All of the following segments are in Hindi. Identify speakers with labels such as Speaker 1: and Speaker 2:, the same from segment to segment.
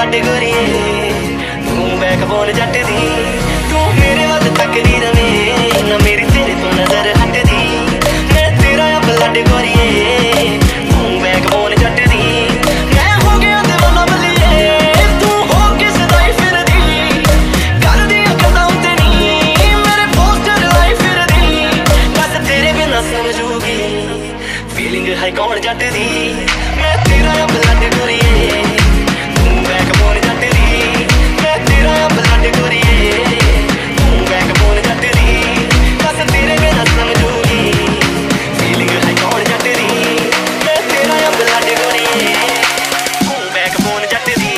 Speaker 1: ब्लड गोरीए तू बैकबोन जट दी तू मेरे वल तकदी रवे ना मेरी तेरे तो नजर हटदी मैं तेरा ब्लड गोरीए तू बैकबोन जट दी मैं हो गया दीवाना बलिए तू हो किस दाई फिरदी कर दी अकलां ते नी मेरे पोस्टर लाई फिरदी बस तेरे बिना समझूगी फीलिंग है कौन जट दी मैं तेरा ब्लड गोरीए तू बैकबोन जट दी मैं तेरा ब्लड गोरीए तू बैकबोन जट दी बस तेरे बिना समझूगी फीलिंग है कौन जट दी मैं तेरा ब्लड गोरीए तू बैकबोन जट दी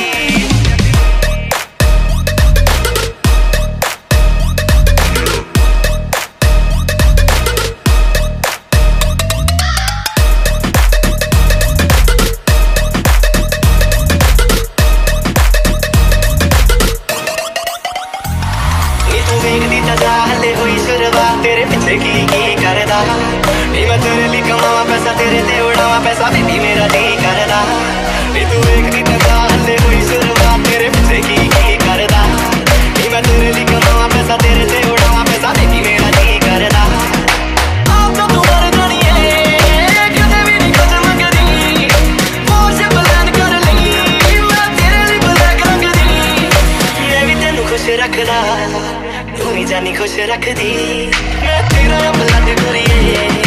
Speaker 1: हले हुई शुरुआत तेरे पीछे की करदा नी मैं तेरे लिए कमावा पैसा तेरे ते उड़ावा पैसा बेबी मेरा जी करदा नी तू देखदी तदा हले हुई शुरुआत तेरे पीछे की करदा नी मैं तेरे लिए कमावा पैसा तेरे ते उड़ावा पैसा बेबी मेरा जी करदा आप तो तू मर जानी है कदे भी नहीं कुछ मंगदी पोर्श प्लान कर लई मैं तेरे लिए ब्लैक रंग दी मैं भी तेनू खुश रखदा तू ही जानी खुश रख दी मैं तेरा ब्लड गोरीए